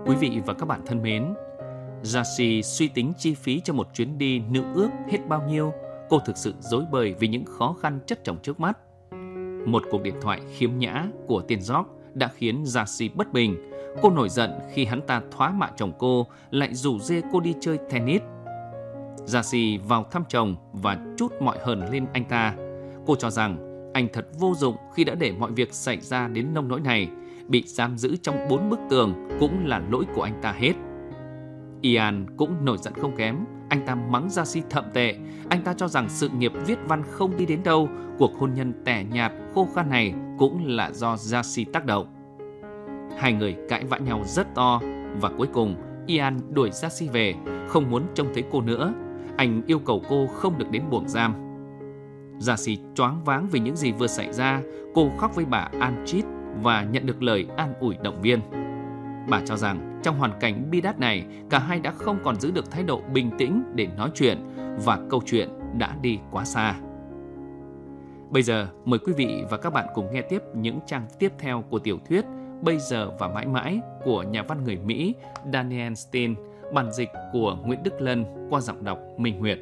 Quý vị và các bạn thân mến, Jacy suy tính chi phí cho một chuyến đi nữ ước hết bao nhiêu. Cô thực sự rối bời vì những khó khăn chất chồng trước mắt. Một cuộc điện thoại khiếm nhã của tên George đã khiến Jacy bất bình. Cô nổi giận khi hắn ta thoá mạ chồng cô, lại rủ rê cô đi chơi tennis. Jacy vào thăm chồng và trút mọi hờn lên anh ta. Cô cho rằng anh thật vô dụng khi đã để mọi việc xảy ra đến nông nỗi này. Bị giam giữ trong 4 bức tường cũng là lỗi của anh ta hết. Ian cũng nổi giận không kém. Anh ta mắng Jacy thậm tệ. Anh ta cho rằng sự nghiệp viết văn không đi đến đâu. Cuộc hôn nhân tẻ nhạt khô khan này cũng là do Jacy tác động. Hai người cãi vã nhau rất to. Và cuối cùng Ian đuổi Jacy về, không muốn trông thấy cô nữa. Anh yêu cầu cô không được đến buồng giam. Jacy choáng váng vì những gì vừa xảy ra. Cô khóc với bà Anchit và nhận được lời an ủi động viên. Bà cho rằng trong hoàn cảnh bi đát này, cả hai đã không còn giữ được thái độ bình tĩnh để nói chuyện và câu chuyện đã đi quá xa. Bây giờ mời quý vị và các bạn cùng nghe tiếp những trang tiếp theo của tiểu thuyết Bây giờ và mãi mãi của nhà văn người Mỹ Daniel Steele, bản dịch của Nguyễn Đức Lân qua giọng đọc Minh Nguyệt.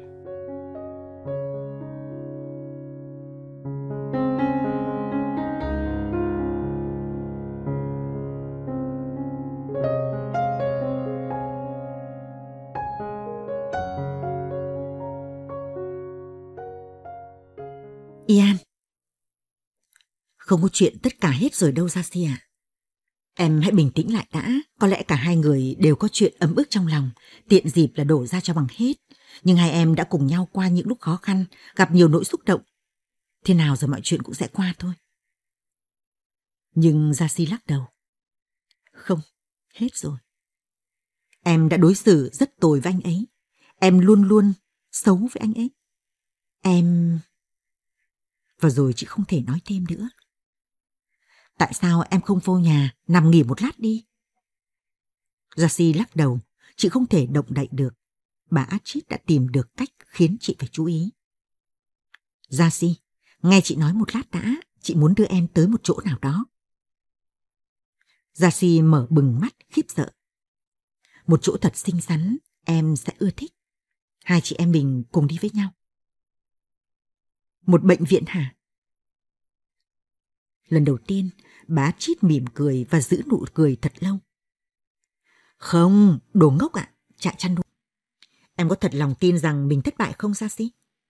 Ian, không có chuyện tất cả hết rồi đâu Jacy à. Em hãy bình tĩnh lại đã. Có lẽ cả hai người đều có chuyện ấm ức trong lòng, tiện dịp là đổ ra cho bằng hết. Nhưng hai em đã cùng nhau qua những lúc khó khăn, gặp nhiều nỗi xúc động. Thế nào rồi mọi chuyện cũng sẽ qua thôi. Nhưng Jacy lắc đầu. Không, hết rồi. Em đã đối xử rất tồi với anh ấy. Em luôn luôn xấu với anh ấy. Và rồi chị không thể nói thêm nữa. Tại sao em không vô nhà nằm nghỉ một lát đi? Jacy lắc đầu. Chị không thể động đậy được. Bà Archit đã tìm được cách khiến chị phải chú ý. Jacy, nghe chị nói một lát đã. Chị muốn đưa em tới một chỗ nào đó. Jacy mở bừng mắt khiếp sợ. Một chỗ thật xinh xắn, em sẽ ưa thích. Hai chị em mình cùng đi với nhau. Một bệnh viện hả? Lần đầu tiên, bà Chít mỉm cười và giữ nụ cười thật lâu. Không, đồ ngốc ạ, chạy chăn nuôi. Em có thật lòng tin rằng mình thất bại không Jacy?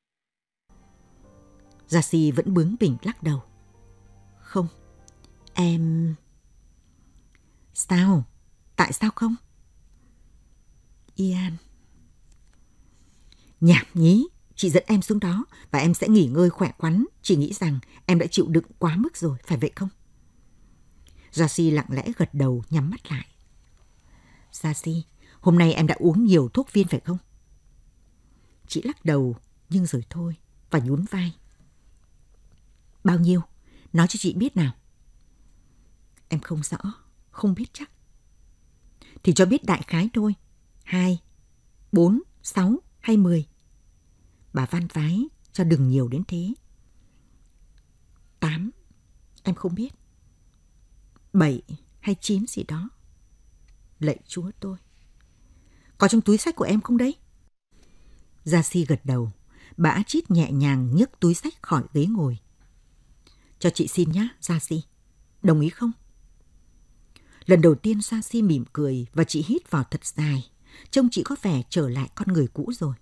Jacy vẫn bướng bỉnh lắc đầu. Không, em... Sao? Tại sao không? Ian... Nhảm nhí. Chị dẫn em xuống đó và em sẽ nghỉ ngơi khỏe khoắn. Chị nghĩ rằng em đã chịu đựng quá mức rồi, phải vậy không? Jacy lặng lẽ gật đầu nhắm mắt lại. Jacy, hôm nay em đã uống nhiều thuốc viên phải không? Chị lắc đầu nhưng rồi thôi và nhún vai. Bao nhiêu? Nói cho chị biết nào. Em không rõ, không biết chắc. Thì cho biết đại khái thôi. 2, 4, 6 hay 10? Bà van vái cho đừng nhiều đến thế. 8, em không biết. 7 hay 9 gì đó. Lạy Chúa tôi. Có trong túi sách của em không đấy? Jacy gật đầu. Bà Archit nhẹ nhàng nhấc túi sách khỏi ghế ngồi. Cho chị xin nhé, Jacy. Đồng ý không? Lần đầu tiên Jacy mỉm cười và chị hít vào thật dài. Trông chị có vẻ trở lại con người cũ rồi.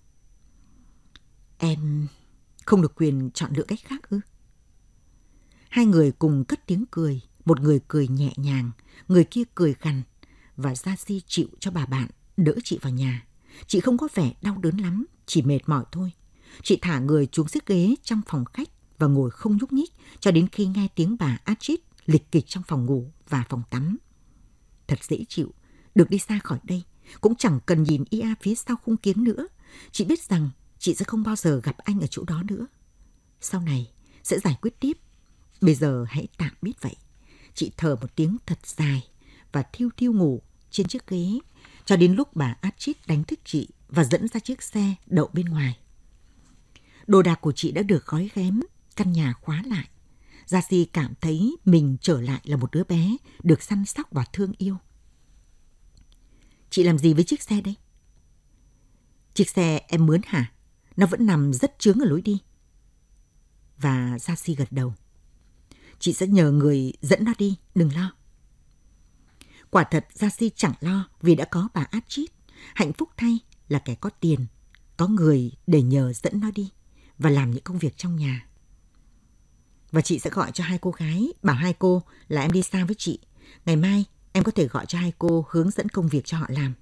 Em không được quyền chọn lựa cách khác ư? Hai người cùng cất tiếng cười. Một người cười nhẹ nhàng, người kia cười gằn. Và Jacy chịu cho bà bạn đỡ chị vào nhà. Chị không có vẻ đau đớn lắm, chỉ mệt mỏi thôi. Chị thả người xuống chiếc ghế trong phòng khách và ngồi không nhúc nhích cho đến khi nghe tiếng bà Archit lịch kịch trong phòng ngủ và phòng tắm. Thật dễ chịu, được đi xa khỏi đây. Cũng chẳng cần nhìn ia phía sau khung kiến nữa. Chị biết rằng chị sẽ không bao giờ gặp anh ở chỗ đó nữa. Sau này sẽ giải quyết tiếp. Bây giờ hãy tạm biết vậy. Chị thở một tiếng thật dài và thiêu thiêu ngủ trên chiếc ghế cho đến lúc bà Archit đánh thức chị và dẫn ra chiếc xe đậu bên ngoài. Đồ đạc của chị đã được gói ghém, căn nhà khóa lại. Jacy cảm thấy mình trở lại là một đứa bé được săn sóc và thương yêu. Chị làm gì với chiếc xe đây? Chiếc xe em mướn hả? Nó vẫn nằm rất chướng ở lối đi. Và Gia-si gật đầu. Chị sẽ nhờ người dẫn nó đi, đừng lo. Quả thật Gia-si chẳng lo vì đã có bà Át-chít. Hạnh phúc thay là kẻ có tiền, có người để nhờ dẫn nó đi và làm những công việc trong nhà. Và chị sẽ gọi cho hai cô gái, bảo hai cô là em đi xa với chị. Ngày mai em có thể gọi cho hai cô hướng dẫn công việc cho họ làm.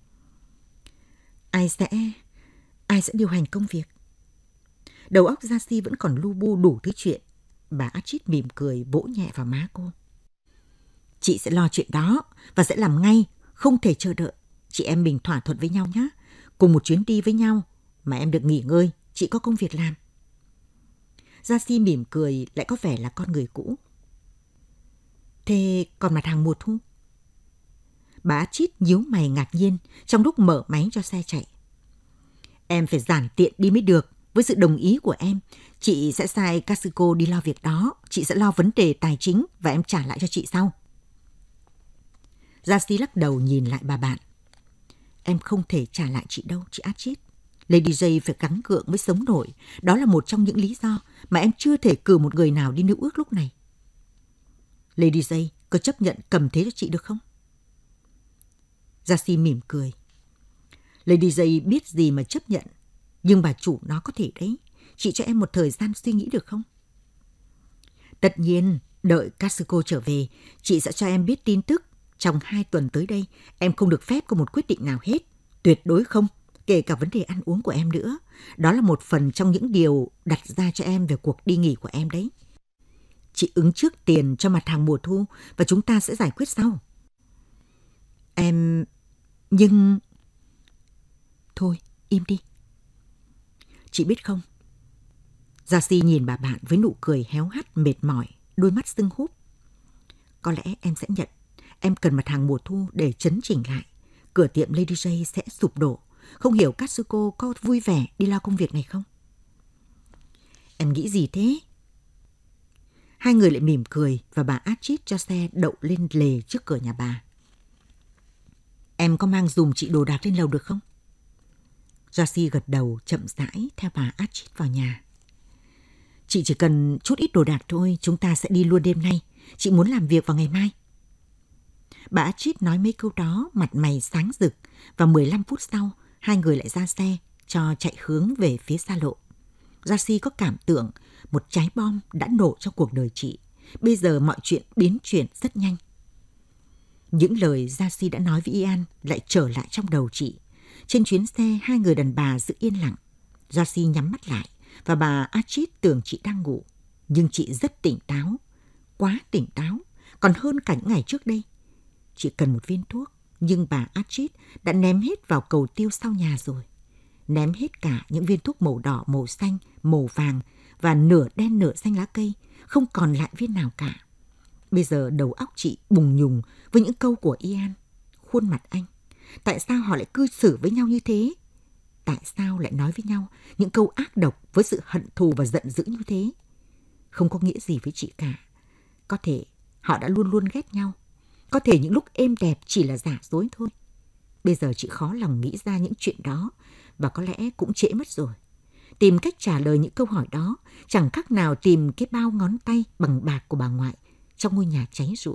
Ai sẽ điều hành công việc? Đầu óc Gia-si vẫn còn lu bu đủ thứ chuyện. Bà Át-chít mỉm cười vỗ nhẹ vào má cô. Chị sẽ lo chuyện đó và sẽ làm ngay, không thể chờ đợi. Chị em mình thỏa thuận với nhau nhé. Cùng một chuyến đi với nhau mà em được nghỉ ngơi, chị có công việc làm. Gia-si mỉm cười lại có vẻ là con người cũ. Thế còn mặt hàng mùa thu? Bà Át-chít nhíu mày ngạc nhiên trong lúc mở máy cho xe chạy. Em phải giản tiện đi mới được. Với sự đồng ý của em, chị sẽ sai Katsuko đi lo việc đó. Chị sẽ lo vấn đề tài chính và em trả lại cho chị sau. Gia-si lắc đầu nhìn lại bà bạn. Em không thể trả lại chị đâu, chị Át-chít. Lady J phải gắng gượng mới sống nổi. Đó là một trong những lý do mà em chưa thể cử một người nào đi nữ ước lúc này. Lady J có chấp nhận cầm thế cho chị được không? Gia-si mỉm cười. Lady J biết gì mà chấp nhận. Nhưng bà chủ nó có thể đấy. Chị cho em một thời gian suy nghĩ được không? Tất nhiên, đợi Katsuko trở về, chị sẽ cho em biết tin tức. Trong 2 tuần tới đây, em không được phép có một quyết định nào hết. Tuyệt đối không, kể cả vấn đề ăn uống của em nữa. Đó là một phần trong những điều đặt ra cho em về cuộc đi nghỉ của em đấy. Chị ứng trước tiền cho mặt hàng mùa thu và chúng ta sẽ giải quyết sau. Nhưng... Thôi, im đi. Chị biết không? Gia-si nhìn bà bạn với nụ cười héo hắt mệt mỏi, đôi mắt sưng húp. Có lẽ em sẽ nhận. Em cần mặt hàng mùa thu để chấn chỉnh lại. Cửa tiệm Lady J sẽ sụp đổ. Không hiểu Katsuko có vui vẻ đi lo công việc này không? Em nghĩ gì thế? Hai người lại mỉm cười và bà Át-chít cho xe đậu lên lề trước cửa nhà bà. Em có mang dùm chị đồ đạc lên lầu được không? Gia-si gật đầu chậm rãi theo bà Át-chít vào nhà. Chị chỉ cần chút ít đồ đạc thôi, chúng ta sẽ đi luôn đêm nay. Chị muốn làm việc vào ngày mai. Bà Át-chít nói mấy câu đó, mặt mày sáng rực, và 15 phút sau, hai người lại ra xe, cho chạy hướng về phía xa lộ. Gia-si có cảm tưởng một trái bom đã nổ trong cuộc đời chị. Bây giờ mọi chuyện biến chuyển rất nhanh. Những lời Gia-si đã nói với Ian lại trở lại trong đầu chị. Trên chuyến xe, hai người đàn bà giữ yên lặng. Gia-si nhắm mắt lại, và bà Át-chít tưởng chị đang ngủ. Nhưng chị rất tỉnh táo, quá tỉnh táo, còn hơn cả những ngày trước đây. Chị cần một viên thuốc, nhưng bà Át-chít đã ném hết vào cầu tiêu sau nhà rồi. Ném hết cả những viên thuốc màu đỏ, màu xanh, màu vàng và nửa đen nửa xanh lá cây, không còn lại viên nào cả. Bây giờ đầu óc chị bùng nhùng với những câu của Ian. Khuôn mặt anh. Tại sao họ lại cư xử với nhau như thế? Tại sao lại nói với nhau những câu ác độc với sự hận thù và giận dữ như thế? Không có nghĩa gì với chị cả. Có thể họ đã luôn luôn ghét nhau. Có thể những lúc êm đẹp chỉ là giả dối thôi. Bây giờ chị khó lòng nghĩ ra những chuyện đó, và có lẽ cũng trễ mất rồi. Tìm cách trả lời những câu hỏi đó chẳng khác nào tìm cái bao ngón tay bằng bạc của bà ngoại trong ngôi nhà cháy rụi.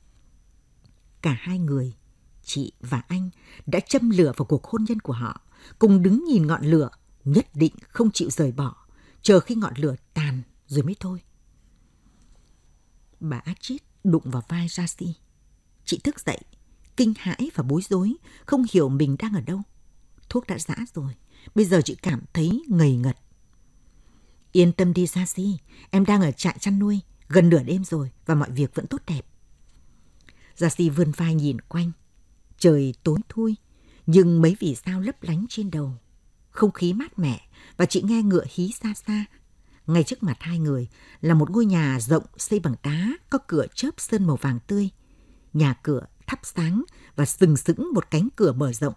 Cả hai người, chị và anh, đã châm lửa vào cuộc hôn nhân của họ, cùng đứng nhìn ngọn lửa, nhất định không chịu rời bỏ, chờ khi ngọn lửa tàn rồi mới thôi. Bà Át-chít đụng vào vai Gia-si. Chị thức dậy, kinh hãi và bối rối, không hiểu mình đang ở đâu. Thuốc đã giã rồi, bây giờ chị cảm thấy ngầy ngật. Yên tâm đi Gia-si, em đang ở trại chăn nuôi, gần nửa đêm rồi và mọi việc vẫn tốt đẹp. Gia-si vươn vai nhìn quanh. Trời tối thui, nhưng mấy vì sao lấp lánh trên đầu. Không khí mát mẻ và chị nghe ngựa hí xa xa. Ngay trước mặt hai người là một ngôi nhà rộng xây bằng đá, có cửa chớp sơn màu vàng tươi. Nhà cửa thắp sáng và sừng sững một cánh cửa mở rộng.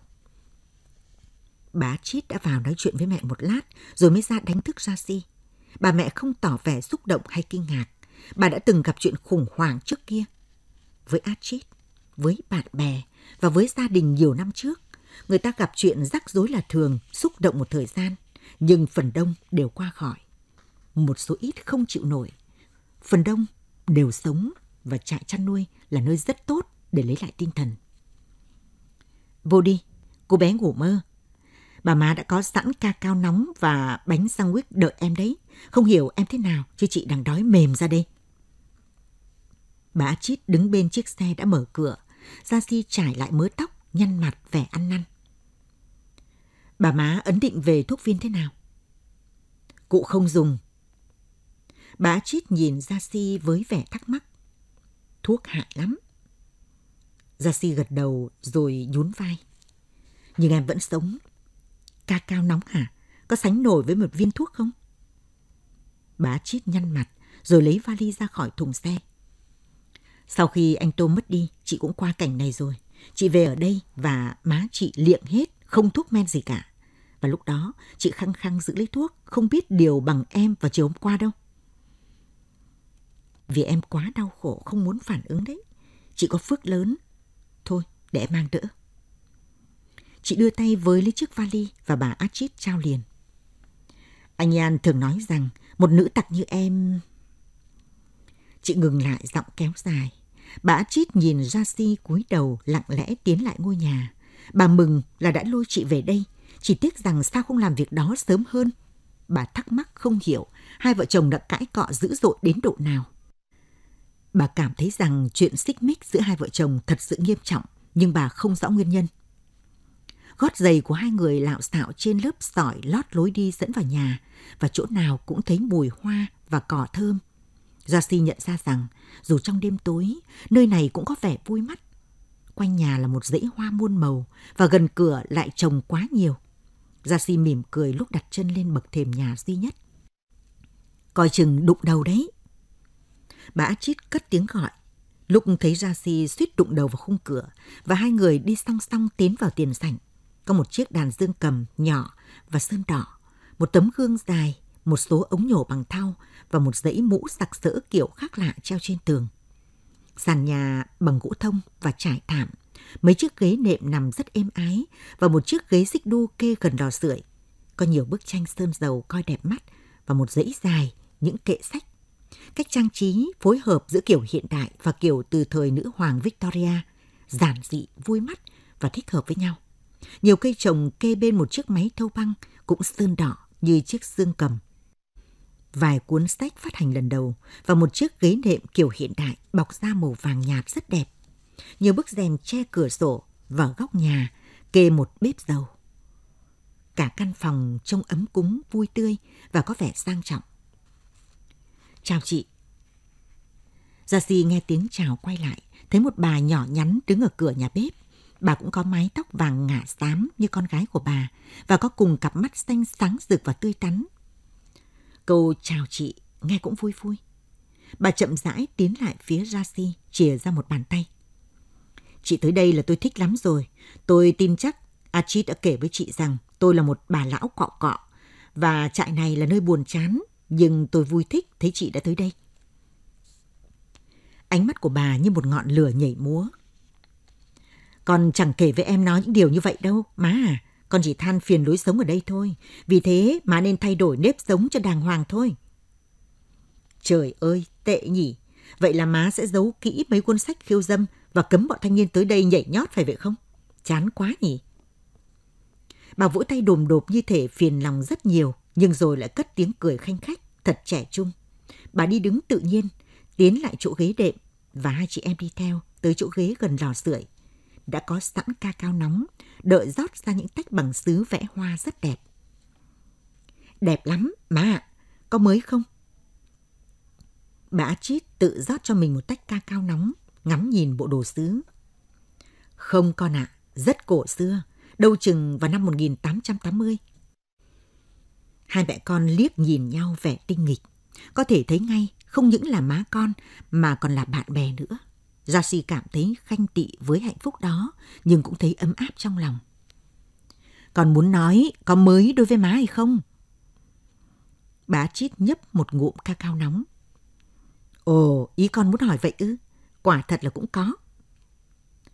Bà Chít đã vào nói chuyện với mẹ một lát rồi mới ra đánh thức Gia-si. Bà mẹ không tỏ vẻ xúc động hay kinh ngạc. Bà đã từng gặp chuyện khủng hoảng trước kia. Với Át-chít, với bạn bè và với gia đình nhiều năm trước. Người ta gặp chuyện rắc rối là thường, xúc động một thời gian, nhưng phần đông đều qua khỏi. Một số ít không chịu nổi. Phần đông đều sống và trại chăn nuôi là nơi rất tốt để lấy lại tinh thần. Vô đi, cô bé ngủ mơ. Bà má đã có sẵn ca cao nóng và bánh sandwich đợi em đấy. Không hiểu em thế nào, chứ chị đang đói mềm ra đây. Bà Chít đứng bên chiếc xe đã mở cửa. Gia-si trải lại mớ tóc, nhăn mặt vẻ ăn năn. Bà má ấn định về thuốc viên thế nào? Cụ không dùng. Bà Chít nhìn Gia-si với vẻ thắc mắc. Thuốc hại lắm. Gia-si gật đầu rồi nhún vai. Nhưng em vẫn sống. Ca cao nóng hả? Có sánh nổi với một viên thuốc không? Bà Chít nhăn mặt rồi lấy vali ra khỏi thùng xe. Sau khi anh Tôm mất đi, chị cũng qua cảnh này rồi. Chị về ở đây và má chị liệng hết, không thuốc men gì cả. Và lúc đó, chị khăng khăng giữ lấy thuốc, không biết điều bằng em vào chiều hôm qua đâu. Vì em quá đau khổ, không muốn phản ứng đấy. Chị có phước lớn. Thôi, để em mang đỡ. Chị đưa tay với lấy chiếc vali và bà Achit trao liền. Anh An thường nói rằng một nữ tặc như em... Chị ngừng lại giọng kéo dài. Bà Achit nhìn Gia-si cúi đầu lặng lẽ tiến lại ngôi nhà. Bà mừng là đã lôi chị về đây. Chỉ tiếc rằng sao không làm việc đó sớm hơn. Bà thắc mắc không hiểu hai vợ chồng đã cãi cọ dữ dội đến độ nào. Bà cảm thấy rằng chuyện xích mích giữa hai vợ chồng thật sự nghiêm trọng, nhưng bà không rõ nguyên nhân. Gót giày của hai người lạo xạo trên lớp sỏi lót lối đi dẫn vào nhà, và chỗ nào cũng thấy mùi hoa và cỏ thơm. Gia-si nhận ra rằng dù trong đêm tối, nơi này cũng có vẻ vui mắt. Quanh nhà là một dãy hoa muôn màu và gần cửa lại trồng quá nhiều. Gia-si mỉm cười lúc đặt chân lên bậc thềm nhà duy nhất. Coi chừng đụng đầu đấy. Bà Achit cất tiếng gọi. Lúc thấy Gia-si suýt đụng đầu vào khung cửa và hai người đi song song tiến vào tiền sảnh. Có một chiếc đàn dương cầm nhỏ và sơn đỏ, một tấm gương dài, một số ống nhổ bằng thau và một dãy mũ sặc sỡ kiểu khác lạ treo trên tường. Sàn nhà bằng gỗ thông và trải thảm, mấy chiếc ghế nệm nằm rất êm ái và một chiếc ghế xích đu kê gần lò sưởi. Có nhiều bức tranh sơn dầu coi đẹp mắt và một dãy dài những kệ sách. Cách trang trí phối hợp giữa kiểu hiện đại và kiểu từ thời nữ hoàng Victoria, giản dị, vui mắt và thích hợp với nhau. Nhiều cây trồng kê bên một chiếc máy thâu băng cũng sơn đỏ như chiếc dương cầm. Vài cuốn sách phát hành lần đầu và một chiếc ghế nệm kiểu hiện đại bọc da màu vàng nhạt rất đẹp. Nhiều bức rèm che cửa sổ và góc nhà kê một bếp dầu. Cả căn phòng trông ấm cúng, vui tươi và có vẻ sang trọng. Chào chị. Gia-si nghe tiếng chào quay lại, thấy một bà nhỏ nhắn đứng ở cửa nhà bếp. Bà cũng có mái tóc vàng ngả xám như con gái của bà và có cùng cặp mắt xanh sáng rực và tươi tắn. Câu chào chị nghe cũng vui vui. Bà chậm rãi tiến lại phía Gia-si, chìa ra một bàn tay. Chị tới đây là tôi thích lắm rồi. Tôi tin chắc Achit đã kể với chị rằng tôi là một bà lão cọ cọ và trại này là nơi buồn chán, nhưng tôi vui thích thấy chị đã tới đây. Ánh mắt của bà như một ngọn lửa nhảy múa. Con chẳng kể với em nói những điều như vậy đâu, má à. Con chỉ than phiền lối sống ở đây thôi. Vì thế má nên thay đổi nếp sống cho đàng hoàng thôi. Trời ơi, tệ nhỉ. Vậy là má sẽ giấu kỹ mấy cuốn sách khiêu dâm và cấm bọn thanh niên tới đây nhảy nhót phải vậy không? Chán quá nhỉ. Bà vỗ tay đồm đột như thể phiền lòng rất nhiều, nhưng rồi lại cất tiếng cười khanh khách, thật trẻ trung. Bà đi đứng tự nhiên, tiến lại chỗ ghế đệm và hai chị em đi theo tới chỗ ghế gần lò sưởi. Đã có sẵn ca cao nóng, đợi rót ra những tách bằng sứ vẽ hoa rất đẹp. Đẹp lắm, má ạ. Có mới không? Bà Achit tự rót cho mình một tách ca cao nóng, ngắm nhìn bộ đồ sứ. Không con ạ, rất cổ xưa, đâu chừng vào năm 1880. Hai mẹ con liếc nhìn nhau vẻ tinh nghịch. Có thể thấy ngay không những là má con mà còn là bạn bè nữa. Gia-si cảm thấy khanh tị với hạnh phúc đó, nhưng cũng thấy ấm áp trong lòng. Con muốn nói có mới đối với má hay không? Bà Achit nhấp một ngụm ca cao nóng. Ồ, ý con muốn hỏi vậy ư? Quả thật là cũng có.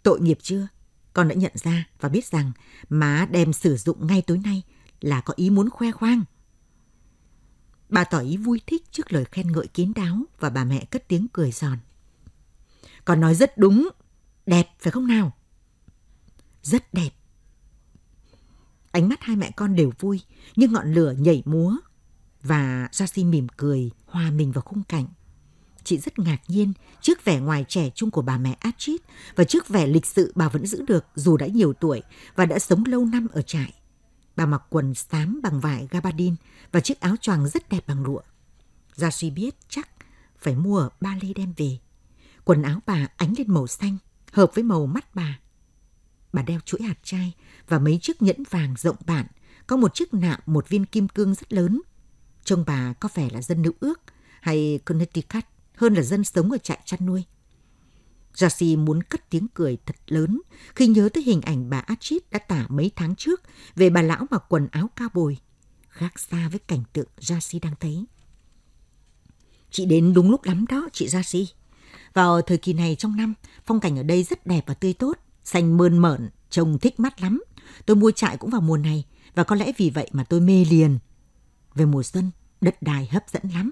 Tội nghiệp chưa? Con đã nhận ra và biết rằng má đem sử dụng ngay tối nay là có ý muốn khoe khoang. Bà tỏ ý vui thích trước lời khen ngợi kín đáo và bà mẹ cất tiếng cười giòn. Con nói rất đúng, đẹp phải không nào? Rất đẹp. Ánh mắt hai mẹ con đều vui, như ngọn lửa nhảy múa. Và Jessie mỉm cười, hòa mình vào khung cảnh. Chị rất ngạc nhiên trước vẻ ngoài trẻ trung của bà mẹ Archie và trước vẻ lịch sự bà vẫn giữ được dù đã nhiều tuổi và đã sống lâu năm ở trại. Bà mặc quần xám bằng vải gabardine và chiếc áo choàng rất đẹp bằng lụa. Jessie biết chắc phải mua ở Bali đem về. Quần áo bà ánh lên màu xanh, hợp với màu mắt bà. Bà đeo chuỗi hạt trai và mấy chiếc nhẫn vàng rộng bản, có một chiếc nạm một viên kim cương rất lớn. Trông bà có vẻ là dân Nữ Ước hay Connecticut hơn là dân sống ở trại chăn nuôi. Jessie muốn cất tiếng cười thật lớn khi nhớ tới hình ảnh bà Archie đã tả mấy tháng trước về bà lão mặc quần áo cao bồi, khác xa với cảnh tượng Jessie đang thấy. Chị đến đúng lúc lắm đó, chị Jessie. Vào thời kỳ này trong năm, phong cảnh ở đây rất đẹp và tươi tốt, xanh mơn mởn, trông thích mắt lắm. Tôi mua trại cũng vào mùa này và có lẽ vì vậy mà tôi mê liền. Về mùa xuân, đất đai hấp dẫn lắm.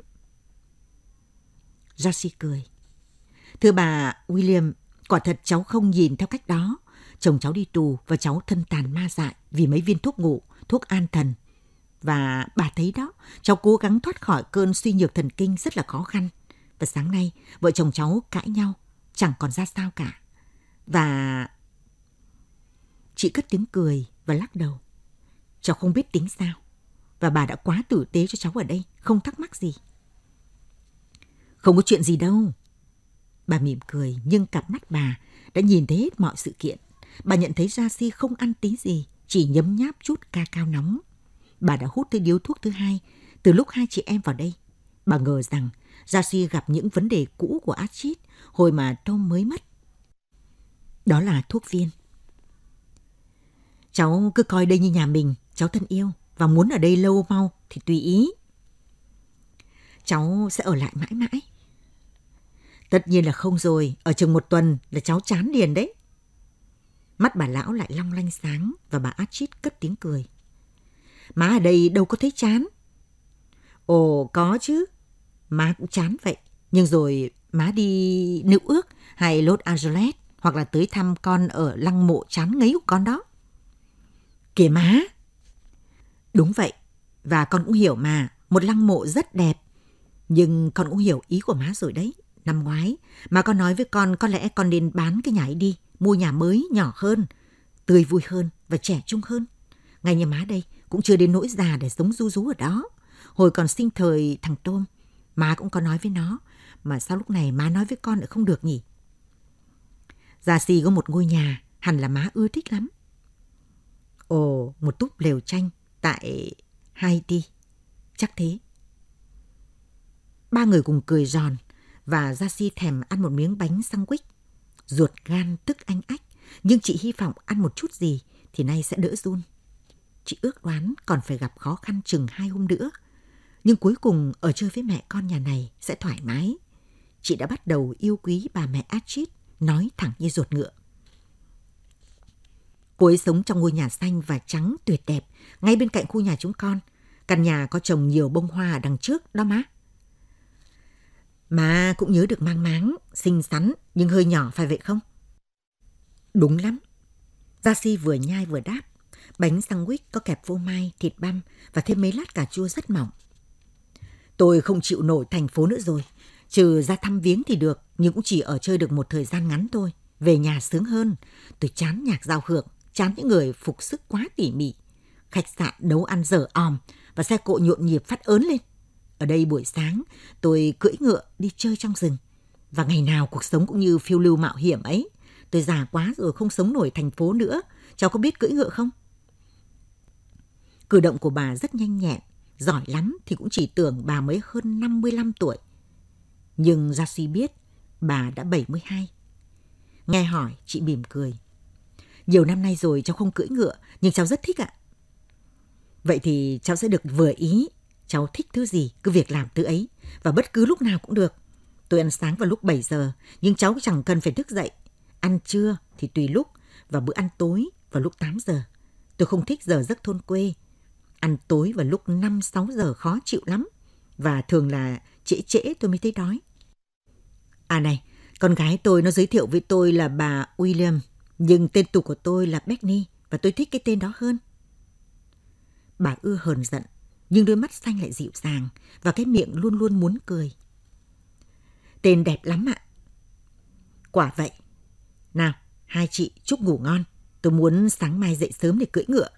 Jessie cười. Thưa bà William, quả thật cháu không nhìn theo cách đó. Chồng cháu đi tù và cháu thân tàn ma dại vì mấy viên thuốc ngủ, thuốc an thần. Và bà thấy đó, cháu cố gắng thoát khỏi cơn suy nhược thần kinh rất là khó khăn. Và sáng nay, vợ chồng cháu cãi nhau, chẳng còn ra sao cả. Và... Chị cất tiếng cười và lắc đầu. Cháu không biết tính sao. Và bà đã quá tử tế cho cháu ở đây, không thắc mắc gì. Không có chuyện gì đâu. Bà mỉm cười nhưng cặp mắt bà đã nhìn thấy hết mọi sự kiện. Bà nhận thấy Jessie không ăn tí gì, chỉ nhấm nháp chút ca cao nóng. Bà đã hút tới điếu thuốc thứ hai từ lúc hai chị em vào đây. Bà ngờ rằng Jessie gặp những vấn đề cũ của Archie hồi mà Tom mới mất. Đó là thuốc viên. Cháu cứ coi đây như nhà mình, cháu thân yêu, và muốn ở đây lâu mau thì tùy ý. Cháu sẽ ở lại mãi mãi. Tất nhiên là không rồi, ở chừng 1 tuần là cháu chán liền đấy. Mắt bà lão lại long lanh sáng và bà Archie cất tiếng cười. Má ở đây đâu có thấy chán. Ồ, có chứ. Má cũng chán vậy. Nhưng rồi má đi Nữ Ước hay Los Angeles hoặc là tới thăm con ở lăng mộ chán ngấy của con đó. Kìa má. Đúng vậy. Và con cũng hiểu mà, một lăng mộ rất đẹp. Nhưng con cũng hiểu ý của má rồi đấy. Năm ngoái, má con nói với con có lẽ con nên bán cái nhà ấy đi, mua nhà mới nhỏ hơn, tươi vui hơn và trẻ trung hơn. Ngay như má đây, cũng chưa đến nỗi già để sống ru rú ở đó. Hồi còn sinh thời thằng Tom, má cũng có nói với nó, mà sao lúc này má nói với con lại không được nhỉ? Jessie có một ngôi nhà, hẳn là má ưa thích lắm. Ồ, một túp lều tranh tại Haiti. Chắc thế. Ba người cùng cười giòn và Jessie thèm ăn một miếng bánh sandwich. Ruột gan tức anh ách, nhưng chị hy vọng ăn một chút gì thì nay sẽ đỡ run. Chị ước đoán còn phải gặp khó khăn chừng 2 hôm nữa, nhưng cuối cùng ở chơi với mẹ con nhà này sẽ thoải mái. Chị đã bắt đầu yêu quý bà mẹ Archie, nói thẳng như ruột ngựa. Cô ấy sống trong ngôi nhà xanh và trắng tuyệt đẹp, ngay bên cạnh khu nhà chúng con. Căn nhà có trồng nhiều bông hoa ở đằng trước đó má. Má cũng nhớ được mang máng, xinh xắn nhưng hơi nhỏ phải vậy không? Đúng lắm. Jessie vừa nhai vừa đáp. Bánh sandwich có kẹp phô mai, thịt băm và thêm mấy lát cà chua rất mỏng. Tôi không chịu nổi thành phố nữa rồi. Trừ ra thăm viếng thì được, nhưng cũng chỉ ở chơi được một thời gian ngắn thôi. Về nhà sướng hơn. Tôi chán nhạc giao hưởng, chán những người phục sức quá tỉ mỉ. Khách sạn nấu ăn dở òm và xe cộ nhộn nhịp phát ớn lên. Ở đây buổi sáng tôi cưỡi ngựa đi chơi trong rừng. Và ngày nào cuộc sống cũng như phiêu lưu mạo hiểm ấy. Tôi già quá rồi không sống nổi thành phố nữa. Cháu có biết cưỡi ngựa không? Cử động của bà rất nhanh nhẹn. Giỏi lắm thì cũng chỉ tưởng bà mới hơn 55 tuổi. Nhưng Jessie biết bà đã 72. Nghe hỏi, chị mỉm cười. Nhiều năm nay rồi cháu không cưỡi ngựa, nhưng cháu rất thích ạ. Vậy thì cháu sẽ được vừa ý. Cháu thích thứ gì, cứ việc làm thứ ấy. Và bất cứ lúc nào cũng được. Tôi ăn sáng vào lúc 7 giờ, nhưng cháu chẳng cần phải thức dậy. ăn trưa thì tùy lúc và bữa ăn tối vào lúc 8 giờ. Tôi không thích giờ giấc thôn quê. Ăn tối vào lúc 5-6 giờ khó chịu lắm. Và thường là trễ tôi mới thấy đói. À này, con gái tôi nó giới thiệu với tôi là bà William, nhưng tên tục của tôi là Becky và tôi thích cái tên đó hơn. Bà ưa hờn giận, nhưng đôi mắt xanh lại dịu dàng và cái miệng luôn luôn muốn cười. Tên đẹp lắm ạ. Quả vậy. Nào, hai chị chúc ngủ ngon. Tôi muốn sáng mai dậy sớm để cưỡi ngựa.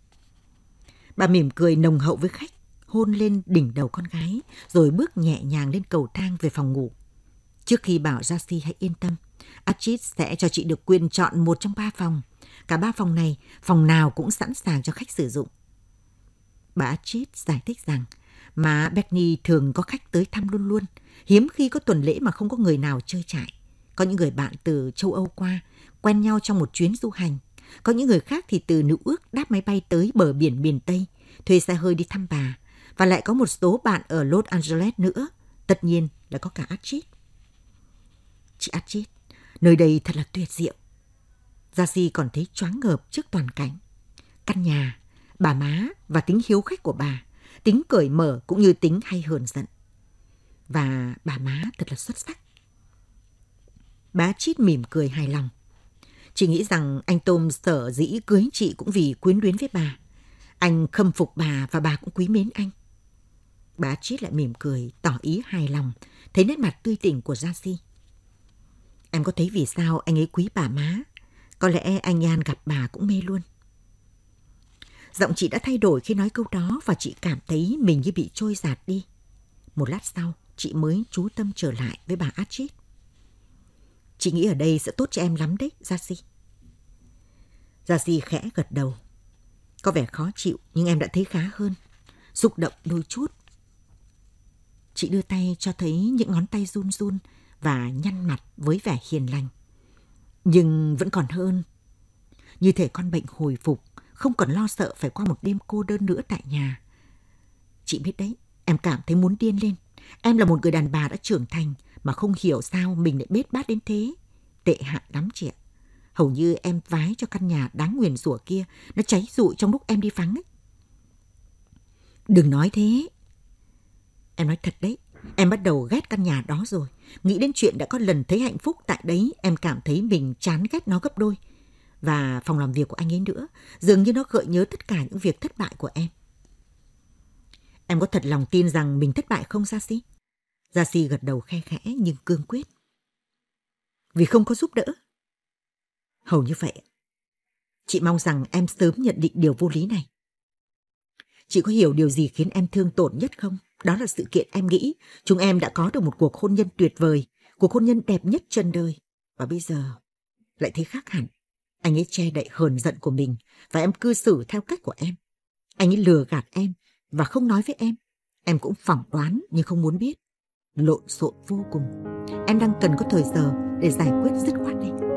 Bà mỉm cười nồng hậu với khách, hôn lên đỉnh đầu con gái, rồi bước nhẹ nhàng lên cầu thang về phòng ngủ. Trước khi bảo Jessie hãy yên tâm, Archie sẽ cho chị được quyền chọn một trong 3 phòng. Cả 3 phòng này, phòng nào cũng sẵn sàng cho khách sử dụng. Bà Archie giải thích rằng má Becky thường có khách tới thăm luôn luôn, hiếm khi có tuần lễ mà không có người nào chơi trại. Có những người bạn từ châu Âu qua, quen nhau trong một chuyến du hành. Có những người khác thì từ New York đáp máy bay tới bờ biển miền Tây, thuê xe hơi đi thăm bà. Và lại có một số bạn ở Los Angeles nữa, tất nhiên là có cả Archie. Chị Archie, nơi đây thật là tuyệt diệu. Jessie còn thấy choáng ngợp trước toàn cảnh. Căn nhà, bà má và tính hiếu khách của bà, tính cởi mở cũng như tính hay hờn giận. Và bà má thật là xuất sắc. Bà Chít mỉm cười hài lòng. Chị nghĩ rằng anh Tom sở dĩ cưới chị cũng vì quyến luyến với bà. Anh khâm phục bà và bà cũng quý mến anh. Bà Chít lại mỉm cười, tỏ ý hài lòng, thấy nét mặt tươi tỉnh của Jessie. Em có thấy vì sao anh ấy quý bà má? Có lẽ anh An gặp bà cũng mê luôn. Giọng chị đã thay đổi khi nói câu đó và chị cảm thấy mình như bị trôi dạt đi. Một lát sau, chị mới chú tâm trở lại với bà Archie. Chị nghĩ ở đây sẽ tốt cho em lắm đấy, Jessie. Jessie khẽ gật đầu. Có vẻ khó chịu nhưng em đã thấy khá hơn. Xúc động đôi chút. Chị đưa tay cho thấy những ngón tay run run và nhăn mặt với vẻ hiền lành. Nhưng vẫn còn hơn. Như thể con bệnh hồi phục, không còn lo sợ phải qua một đêm cô đơn nữa tại nhà. Chị biết đấy, em cảm thấy muốn điên lên. Em là một người đàn bà đã trưởng thành mà không hiểu sao mình lại bết bát đến thế. Tệ hại lắm chị ạ. Hầu như em vái cho căn nhà đáng nguyền rủa kia nó cháy rụi trong lúc em đi vắng ấy. Đừng nói thế. Em nói thật đấy, em bắt đầu ghét căn nhà đó rồi. Nghĩ đến chuyện đã có lần thấy hạnh phúc tại đấy, em cảm thấy mình chán ghét nó gấp đôi. Và phòng làm việc của anh ấy nữa, dường như nó gợi nhớ tất cả những việc thất bại của em. Em có thật lòng tin rằng mình thất bại không, Jessie? Jessie gật đầu khe khẽ nhưng cương quyết. Vì không có giúp đỡ. Hầu như vậy. Chị mong rằng em sớm nhận định điều vô lý này. Chị có hiểu điều gì khiến em thương tổn nhất không? Đó là sự kiện em nghĩ chúng em đã có được một cuộc hôn nhân tuyệt vời, cuộc hôn nhân đẹp nhất trần đời. Và bây giờ lại thấy khác hẳn. Anh ấy che đậy hờn giận của mình và em cư xử theo cách của em. Anh ấy lừa gạt em và không nói với em. Em cũng phỏng đoán nhưng không muốn biết. Lộn xộn vô cùng. Em đang cần có thời giờ để giải quyết dứt khoát đây.